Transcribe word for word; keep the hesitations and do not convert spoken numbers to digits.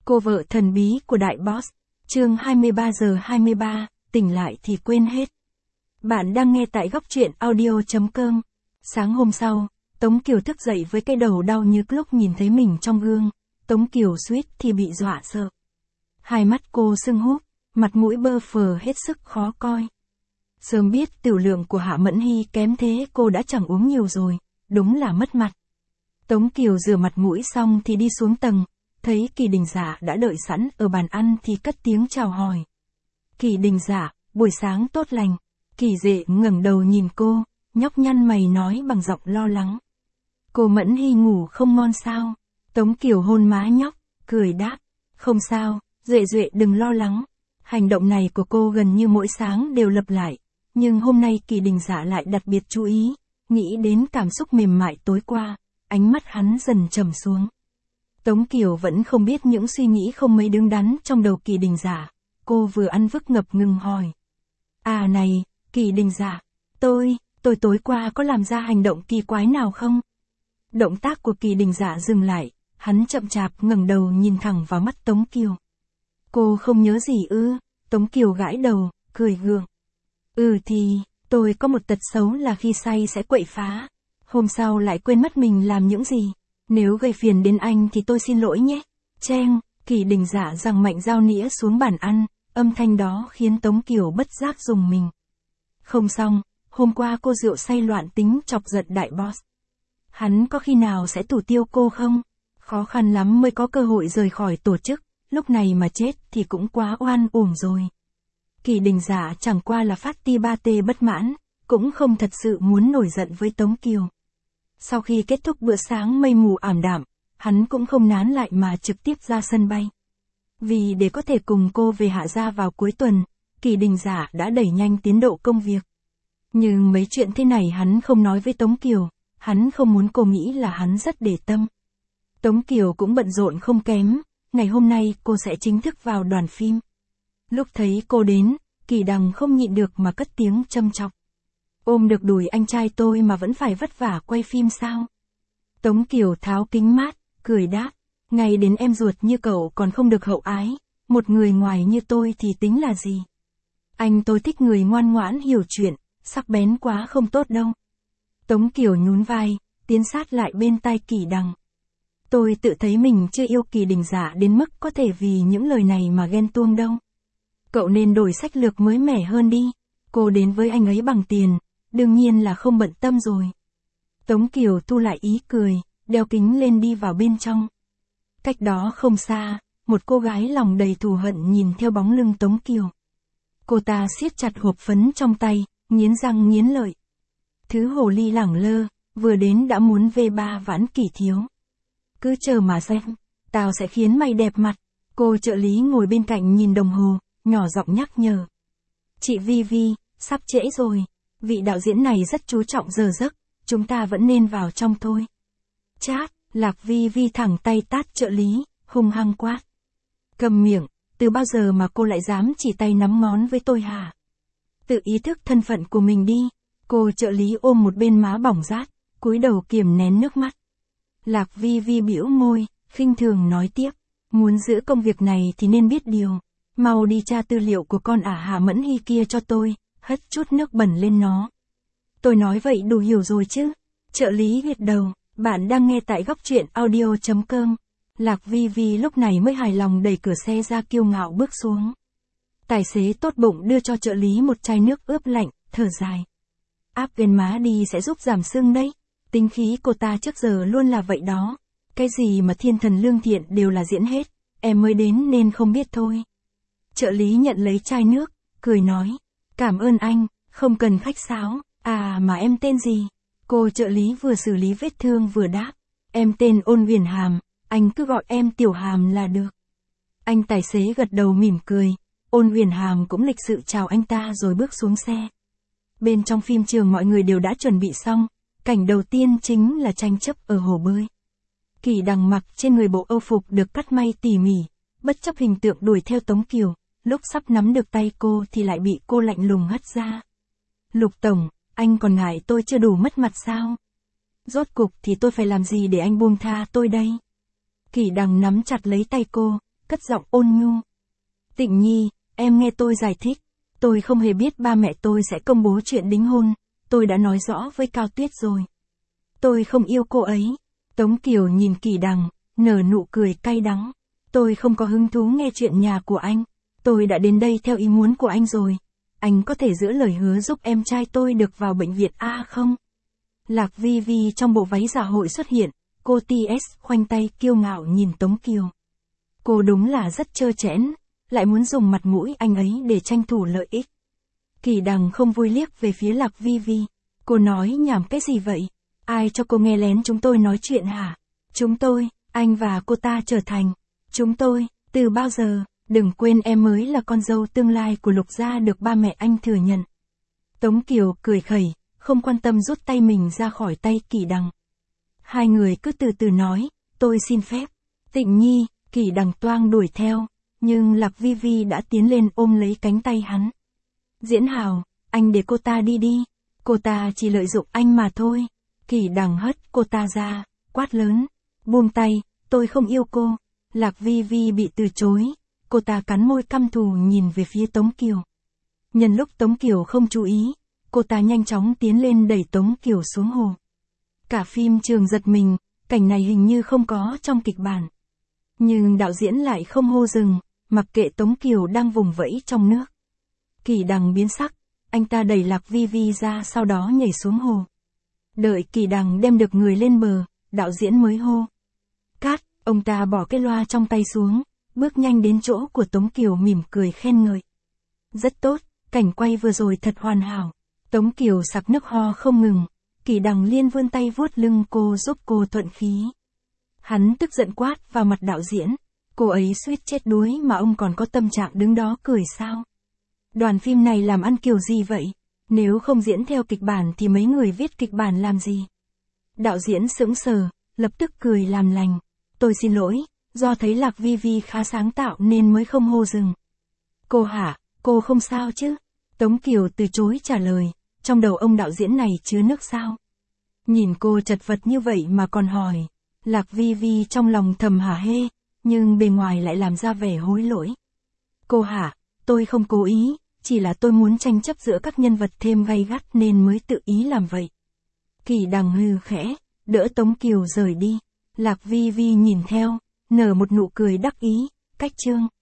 Cô vợ thần bí của đại boss, chương hai mươi ba giờ hai mươi ba, tỉnh lại thì quên hết. Bạn đang nghe tại góc truyện audio chấm com. Sáng hôm sau, Tống Kiều thức dậy với cái đầu đau nhức lúc nhìn thấy mình trong gương. Tống Kiều suýt thì bị dọa sợ. Hai mắt cô sưng húp, mặt mũi bơ phờ hết sức khó coi. Sớm biết tiểu lượng của Hạ Mẫn Hy kém thế cô đã chẳng uống nhiều rồi, đúng là mất mặt. Tống Kiều rửa mặt mũi xong thì đi xuống tầng, thấy Kỳ Đình Dạ đã đợi sẵn ở bàn ăn thì cất tiếng chào hỏi. Kỳ Đình Dạ, buổi sáng tốt lành. Kỳ Dệ ngẩng đầu nhìn cô, nhóc nhăn mày nói bằng giọng lo lắng. Cô Mẫn Hy ngủ không ngon sao? Tống Kiều hôn má nhóc, cười đáp. Không sao, Duệ Duệ đừng lo lắng. Hành động này của cô gần như mỗi sáng đều lặp lại, nhưng hôm nay Kỳ Đình Dạ lại đặc biệt chú ý, nghĩ đến cảm xúc mềm mại tối qua, ánh mắt hắn dần trầm xuống. Tống Kiều vẫn không biết những suy nghĩ không mấy đứng đắn trong đầu Kỳ Đình Dạ, cô vừa ăn vức ngập ngừng hỏi. À này, Kỳ Đình Dạ, tôi, tôi tối qua có làm ra hành động kỳ quái nào không? Động tác của Kỳ Đình Dạ dừng lại, hắn chậm chạp ngẩng đầu nhìn thẳng vào mắt Tống Kiều. Cô không nhớ gì ư? Tống Kiều gãi đầu, cười gượng. Ừ thì, tôi có một tật xấu là khi say sẽ quậy phá. Hôm sau lại quên mất mình làm những gì. Nếu gây phiền đến anh thì tôi xin lỗi nhé. Cheng, Kỳ Đình Dạ giằng mạnh dao nĩa xuống bàn ăn, âm thanh đó khiến Tống Kiều bất giác rùng mình. Không xong, hôm qua cô rượu say loạn tính chọc giận đại boss. Hắn có khi nào sẽ thủ tiêu cô không? Khó khăn lắm mới có cơ hội rời khỏi tổ chức, lúc này mà chết thì cũng quá oan uổng rồi. Kỳ Đình Dạ chẳng qua là phát ti ba tê bất mãn, cũng không thật sự muốn nổi giận với Tống Kiều. Sau khi kết thúc bữa sáng mây mù ảm đạm, hắn cũng không nán lại mà trực tiếp ra sân bay. Vì để có thể cùng cô về Hạ Gia vào cuối tuần, Kỳ Đình Dạ đã đẩy nhanh tiến độ công việc. Nhưng mấy chuyện thế này hắn không nói với Tống Kiều, hắn không muốn cô nghĩ là hắn rất để tâm. Tống Kiều cũng bận rộn không kém, ngày hôm nay cô sẽ chính thức vào đoàn phim. Lúc thấy cô đến, Kỳ Đằng không nhịn được mà cất tiếng châm chọc. Ôm được đùi anh trai tôi mà vẫn phải vất vả quay phim sao? Tống Kiều tháo kính mát, cười đáp. Ngay đến em ruột như cậu còn không được hậu ái, một người ngoài như tôi thì tính là gì? Anh tôi thích người ngoan ngoãn hiểu chuyện, sắc bén quá không tốt đâu. Tống Kiều nhún vai, tiến sát lại bên tai Kỳ Đằng. Tôi tự thấy mình chưa yêu Kỳ Đình Dạ đến mức có thể vì những lời này mà ghen tuông đâu. Cậu nên đổi sách lược mới mẻ hơn đi. Cô đến với anh ấy bằng tiền, đương nhiên là không bận tâm rồi. Tống Kiều thu lại ý cười, đeo kính lên đi vào bên trong. Cách đó không xa, một cô gái lòng đầy thù hận nhìn theo bóng lưng Tống Kiều. Cô ta siết chặt hộp phấn trong tay, nghiến răng nghiến lợi. Thứ hồ ly lẳng lơ, vừa đến đã muốn vê ba vãn Kỳ thiếu. Cứ chờ mà xem, tao sẽ khiến mày đẹp mặt. Cô trợ lý ngồi bên cạnh nhìn đồng hồ, nhỏ giọng nhắc nhở. Chị Vi Vi, sắp trễ rồi, vị đạo diễn này rất chú trọng giờ giấc, chúng ta vẫn nên vào trong thôi. Chát, Lạc Vi Vi thẳng tay tát trợ lý, hung hăng quát. Cầm miệng, từ bao giờ mà cô lại dám chỉ tay nắm ngón với tôi hả? Tự ý thức thân phận của mình đi. Cô trợ lý ôm một bên má bỏng rát, cúi đầu kiềm nén nước mắt. Lạc Vi Vi bĩu môi, khinh thường nói tiếp. Muốn giữ công việc này thì nên biết điều. Mau đi tra tư liệu của con ả Hạ Mẫn Hy kia cho tôi, hất chút nước bẩn lên nó. Tôi nói vậy đủ hiểu rồi chứ? Trợ lý gật đầu, bạn đang nghe tại góc truyện audio chấm com. Lạc Vi Vi lúc này mới hài lòng đẩy cửa xe ra kiêu ngạo bước xuống. Tài xế tốt bụng đưa cho trợ lý một chai nước ướp lạnh, thở dài. Áp ghen má đi sẽ giúp giảm sưng đấy. Tính khí cô ta trước giờ luôn là vậy đó. Cái gì mà thiên thần lương thiện đều là diễn hết, em mới đến nên không biết thôi. Trợ lý nhận lấy chai nước, cười nói. Cảm ơn anh, không cần khách sáo. À mà em tên gì? Cô trợ lý vừa xử lý vết thương vừa đáp. Em tên Ôn Huyền Hàm, anh cứ gọi em Tiểu Hàm là được. Anh tài xế gật đầu mỉm cười. Ôn Huyền Hàm cũng lịch sự chào anh ta rồi bước xuống xe. Bên trong phim trường mọi người đều đã chuẩn bị xong. Cảnh đầu tiên chính là tranh chấp ở hồ bơi. Kỳ Đằng mặc trên người bộ âu phục được cắt may tỉ mỉ, bất chấp hình tượng đuổi theo Tống Kiều, lúc sắp nắm được tay cô thì lại bị cô lạnh lùng hất ra. Lục Tổng, anh còn ngại tôi chưa đủ mất mặt sao? Rốt cục thì tôi phải làm gì để anh buông tha tôi đây? Kỳ Đằng nắm chặt lấy tay cô, cất giọng ôn nhu. Tịnh Nhi, em nghe tôi giải thích. Tôi không hề biết ba mẹ tôi sẽ công bố chuyện đính hôn, tôi đã nói rõ với Cao Tuyết rồi. Tôi không yêu cô ấy. Tống Kiều nhìn Kỳ Đằng, nở nụ cười cay đắng. Tôi không có hứng thú nghe chuyện nhà của anh. Tôi đã đến đây theo ý muốn của anh rồi. Anh có thể giữ lời hứa giúp em trai tôi được vào bệnh viện A không? Lạc Vi Vi trong bộ váy dạ hội xuất hiện, cô tê ét khoanh tay kiêu ngạo nhìn Tống Kiều. Cô đúng là rất trơ trẽn, lại muốn dùng mặt mũi anh ấy để tranh thủ lợi ích. Kỳ Đằng không vui liếc về phía Lạc Vi Vi. Cô nói nhảm cái gì vậy? Ai cho cô nghe lén chúng tôi nói chuyện hả? Chúng tôi, anh và cô ta trở thành. Chúng tôi, từ bao giờ? Đừng quên em mới là con dâu tương lai của Lục gia được ba mẹ anh thừa nhận. Tống Kiều cười khẩy, không quan tâm rút tay mình ra khỏi tay Kỳ Đằng. Hai người cứ từ từ nói, tôi xin phép. Tịnh Nhi, Kỳ Đằng toang đuổi theo, nhưng Lạc Vi Vi đã tiến lên ôm lấy cánh tay hắn. Diễn Hào, anh để cô ta đi đi, cô ta chỉ lợi dụng anh mà thôi. Kỳ Đằng hất cô ta ra, quát lớn, buông tay, tôi không yêu cô. Lạc Vi Vi bị từ chối, cô ta cắn môi căm thù nhìn về phía Tống Kiều. Nhân lúc Tống Kiều không chú ý, cô ta nhanh chóng tiến lên đẩy Tống Kiều xuống hồ. Cả phim trường giật mình, cảnh này hình như không có trong kịch bản. Nhưng đạo diễn lại không hô dừng, mặc kệ Tống Kiều đang vùng vẫy trong nước. Kỳ Đằng biến sắc, anh ta đẩy Lạc Vi Vi ra sau đó nhảy xuống hồ. Đợi Kỳ Đằng đem được người lên bờ, đạo diễn mới hô. Cát, ông ta bỏ cái loa trong tay xuống, bước nhanh đến chỗ của Tống Kiều mỉm cười khen ngợi. Rất tốt, cảnh quay vừa rồi thật hoàn hảo. Tống Kiều sặc nước ho không ngừng, Kỳ Đằng liên vươn tay vuốt lưng cô giúp cô thuận khí. Hắn tức giận quát vào mặt đạo diễn, cô ấy suýt chết đuối mà ông còn có tâm trạng đứng đó cười sao? Đoàn phim này làm ăn kiểu gì vậy? Nếu không diễn theo kịch bản thì mấy người viết kịch bản làm gì? Đạo diễn sững sờ, lập tức cười làm lành. Tôi xin lỗi, do thấy Lạc Vi Vi khá sáng tạo nên mới không hô dừng. Cô hả, cô không sao chứ? Tống Kiều từ chối trả lời, trong đầu ông đạo diễn này chứa nước sao? Nhìn cô chật vật như vậy mà còn hỏi. Lạc Vi Vi trong lòng thầm hả hê, nhưng bề ngoài lại làm ra vẻ hối lỗi. Cô hả, tôi không cố ý, chỉ là tôi muốn tranh chấp giữa các nhân vật thêm gay gắt nên mới tự ý làm vậy. Kỳ Đằng hừ khẽ, đỡ Tống Kiều rời đi. Lạc Vi Vi nhìn theo, nở một nụ cười đắc ý, cách chương.